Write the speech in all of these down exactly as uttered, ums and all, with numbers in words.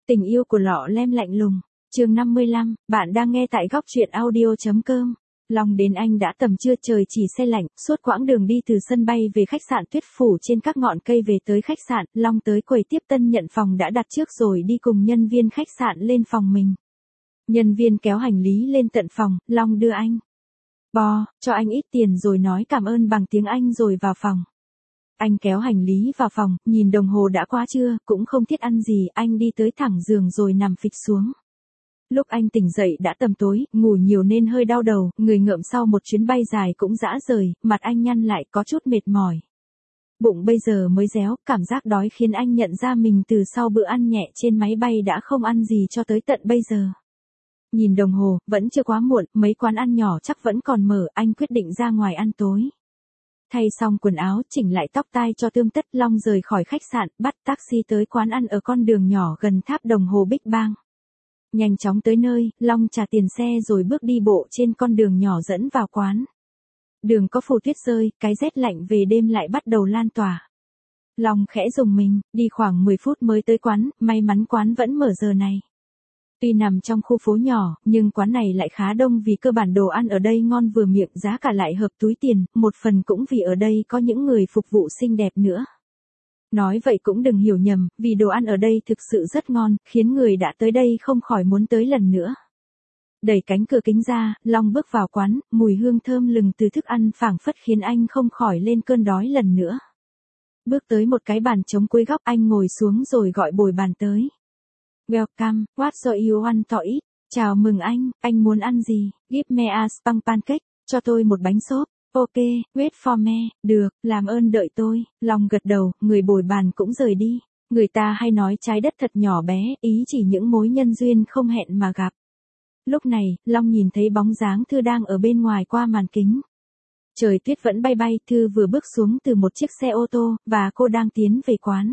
Tình yêu của lọ lem lạnh lùng. Chương năm mươi lăm, bạn đang nghe tại góc truyện audio chấm com. Long đến Anh đã tầm trưa, trời chỉ se lạnh, suốt quãng đường đi từ sân bay về khách sạn tuyết phủ trên các ngọn cây về tới khách sạn, Long tới quầy tiếp tân nhận phòng đã đặt trước rồi đi cùng nhân viên khách sạn lên phòng mình. Nhân viên kéo hành lý lên tận phòng, Long đưa anh bò, cho anh ít tiền rồi nói cảm ơn bằng tiếng Anh rồi vào phòng. Anh kéo hành lý vào phòng, nhìn đồng hồ đã quá trưa, cũng không thiết ăn gì, anh đi tới thẳng giường rồi nằm phịch xuống. Lúc anh tỉnh dậy đã tầm tối, ngủ nhiều nên hơi đau đầu, người ngợm sau một chuyến bay dài cũng rã rời, mặt anh nhăn lại có chút mệt mỏi. Bụng bây giờ mới réo, cảm giác đói khiến anh nhận ra mình từ sau bữa ăn nhẹ trên máy bay đã không ăn gì cho tới tận bây giờ. Nhìn đồng hồ, vẫn chưa quá muộn, mấy quán ăn nhỏ chắc vẫn còn mở, anh quyết định ra ngoài ăn tối. Thay xong quần áo, chỉnh lại tóc tai cho tươm tất, Long rời khỏi khách sạn, bắt taxi tới quán ăn ở con đường nhỏ gần tháp đồng hồ Big Bang. Nhanh chóng tới nơi, Long trả tiền xe rồi bước đi bộ trên con đường nhỏ dẫn vào quán. Đường có phủ tuyết rơi, cái rét lạnh về đêm lại bắt đầu lan tỏa. Long khẽ rùng mình, đi khoảng mười phút mới tới quán, may mắn quán vẫn mở giờ này. Tuy nằm trong khu phố nhỏ, nhưng quán này lại khá đông vì cơ bản đồ ăn ở đây ngon vừa miệng, giá cả lại hợp túi tiền, một phần cũng vì ở đây có những người phục vụ xinh đẹp nữa. Nói vậy cũng đừng hiểu nhầm, vì đồ ăn ở đây thực sự rất ngon, khiến người đã tới đây không khỏi muốn tới lần nữa. Đẩy cánh cửa kính ra, Long bước vào quán, mùi hương thơm lừng từ thức ăn phảng phất khiến anh không khỏi lên cơn đói lần nữa. Bước tới một cái bàn trống cuối góc, anh ngồi xuống rồi gọi bồi bàn tới. Welcome, what do you want to eat? Chào mừng anh, anh muốn ăn gì? Give me a spang pancake, cho tôi một bánh xốp. Ok, wait for me, được, làm ơn đợi tôi. Long gật đầu, người bồi bàn cũng rời đi. Người ta hay nói trái đất thật nhỏ bé, ý chỉ những mối nhân duyên không hẹn mà gặp. Lúc này, Long nhìn thấy bóng dáng Thư đang ở bên ngoài qua màn kính. Trời tuyết vẫn bay bay, Thư vừa bước xuống từ một chiếc xe ô tô, và cô đang tiến về quán.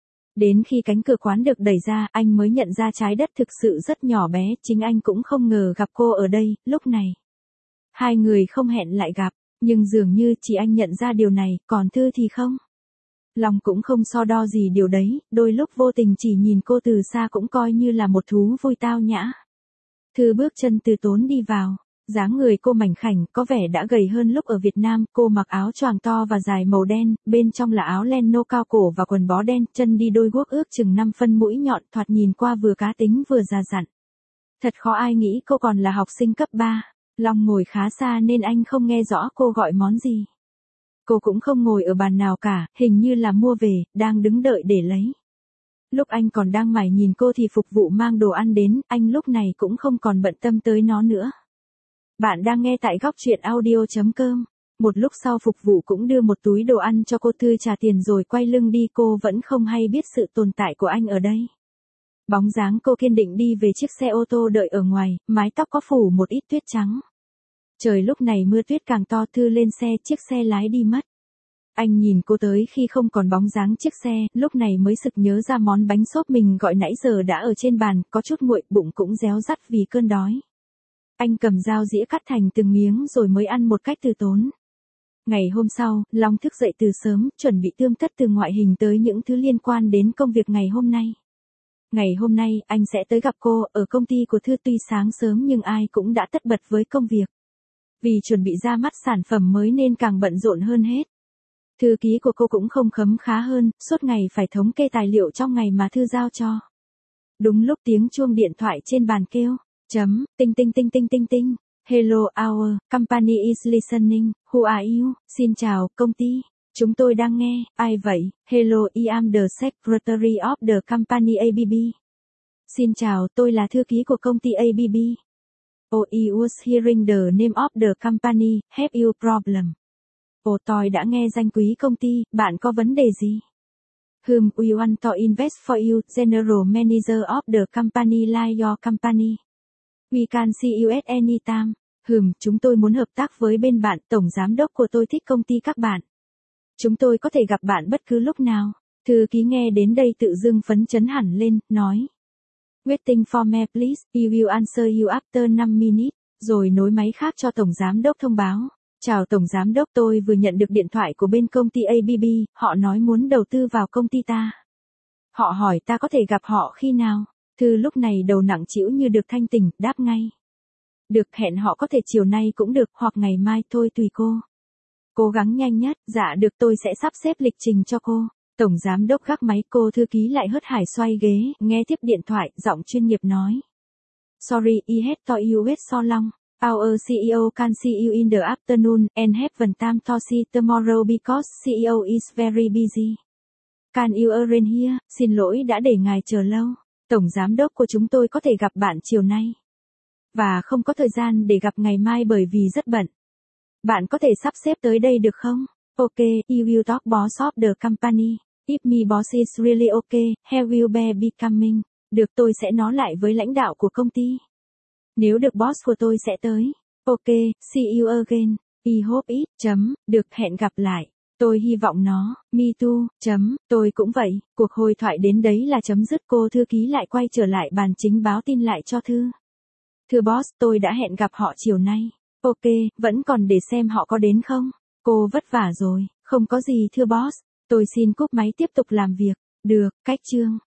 Đến khi cánh cửa quán được đẩy ra, anh mới nhận ra trái đất thực sự rất nhỏ bé, chính anh cũng không ngờ gặp cô ở đây, lúc này. Hai người không hẹn lại gặp, nhưng dường như chỉ anh nhận ra điều này, còn Thư thì không. Long cũng không so đo gì điều đấy, đôi lúc vô tình chỉ nhìn cô từ xa cũng coi như là một thú vui tao nhã. Thư bước chân từ tốn đi vào. Dáng người cô mảnh khảnh, có vẻ đã gầy hơn lúc ở Việt Nam, cô mặc áo choàng to và dài màu đen, bên trong là áo len nâu cao cổ và quần bó đen, chân đi đôi guốc ước chừng năm phân mũi nhọn, thoạt nhìn qua vừa cá tính vừa già dặn. Thật khó ai nghĩ cô còn là học sinh cấp ba. Long ngồi khá xa nên anh không nghe rõ cô gọi món gì. Cô cũng không ngồi ở bàn nào cả, hình như là mua về, đang đứng đợi để lấy. Lúc anh còn đang mải nhìn cô thì phục vụ mang đồ ăn đến, anh lúc này cũng không còn bận tâm tới nó nữa. Bạn đang nghe tại góc truyện audio chấm com. Một lúc sau phục vụ cũng đưa một túi đồ ăn cho cô, Thư trả tiền rồi quay lưng đi, cô vẫn không hay biết sự tồn tại của anh ở đây. Bóng dáng cô kiên định đi về chiếc xe ô tô đợi ở ngoài, mái tóc có phủ một ít tuyết trắng. Trời lúc này mưa tuyết càng to, Thư lên xe, chiếc xe lái đi mất. Anh nhìn cô tới khi không còn bóng dáng chiếc xe, lúc này mới sực nhớ ra món bánh xốp mình gọi nãy giờ đã ở trên bàn, có chút nguội, bụng cũng réo rắt vì cơn đói. Anh cầm dao dĩa cắt thành từng miếng rồi mới ăn một cách từ tốn. Ngày hôm sau, Long thức dậy từ sớm, chuẩn bị tươm tất từ ngoại hình tới những thứ liên quan đến công việc ngày hôm nay. Ngày hôm nay, anh sẽ tới gặp cô, ở công ty của Thư, tuy sáng sớm nhưng ai cũng đã tất bật với công việc. Vì chuẩn bị ra mắt sản phẩm mới nên càng bận rộn hơn hết. Thư ký của cô cũng không khấm khá hơn, suốt ngày phải thống kê tài liệu trong ngày mà Thư giao cho. Đúng lúc tiếng chuông điện thoại trên bàn kêu. Chấm, tinh tinh tinh tinh tinh tinh. Hello our company is listening, who are you? Xin chào, công ty. Chúng tôi đang nghe, ai vậy? Hello, I am the secretary of the company a bê bê. Xin chào, tôi là thư ký của công ty a bê bê. Oh, I was hearing the name of the company, have you problem? Ồ, tôi đã nghe danh quý công ty, bạn có vấn đề gì? Whom we want to invest for you, general manager of the company like your company. We can see you at any time. Hừm, chúng tôi muốn hợp tác với bên bạn, tổng giám đốc của tôi thích công ty các bạn. Chúng tôi có thể gặp bạn bất cứ lúc nào. Thư ký nghe đến đây tự dưng phấn chấn hẳn lên, nói. Waiting for me please, we will answer you after five minutes. Rồi nối máy khác cho tổng giám đốc thông báo. Chào tổng giám đốc, tôi vừa nhận được điện thoại của bên công ty a bê bê, họ nói muốn đầu tư vào công ty ta. Họ hỏi ta có thể gặp họ khi nào. Thư lúc này đầu nặng trĩu như được thanh tỉnh, đáp ngay. Được, hẹn họ có thể chiều nay cũng được, hoặc ngày mai, thôi tùy cô. Cố gắng nhanh nhất, dạ được, tôi sẽ sắp xếp lịch trình cho cô. Tổng giám đốc gác máy, cô thư ký lại hớt hải xoay ghế, nghe tiếp điện thoại, giọng chuyên nghiệp nói. Sorry, I had to you wait so long. Our C E O can see you in the afternoon, and have one time to see tomorrow because C E O is very busy. Can you arrange here? Xin lỗi đã để ngài chờ lâu. Tổng giám đốc của chúng tôi có thể gặp bạn chiều nay. Và không có thời gian để gặp ngày mai bởi vì rất bận. Bạn có thể sắp xếp tới đây được không? Ok, you will talk boss of the company. If me boss is really okay, how will be becoming? Được, tôi sẽ nói lại với lãnh đạo của công ty. Nếu được boss của tôi sẽ tới. Ok, see you again. I hope it, chấm, được, hẹn gặp lại. Tôi hy vọng nó, me too, chấm, tôi cũng vậy. Cuộc hội thoại đến đấy là chấm dứt, cô thư ký lại quay trở lại bàn chính báo tin lại cho Thư. Thưa boss, tôi đã hẹn gặp họ chiều nay. Ok, vẫn còn để xem họ có đến không? Cô vất vả rồi, không có gì thưa boss. Tôi xin cúp máy tiếp tục làm việc. Được, cách chương.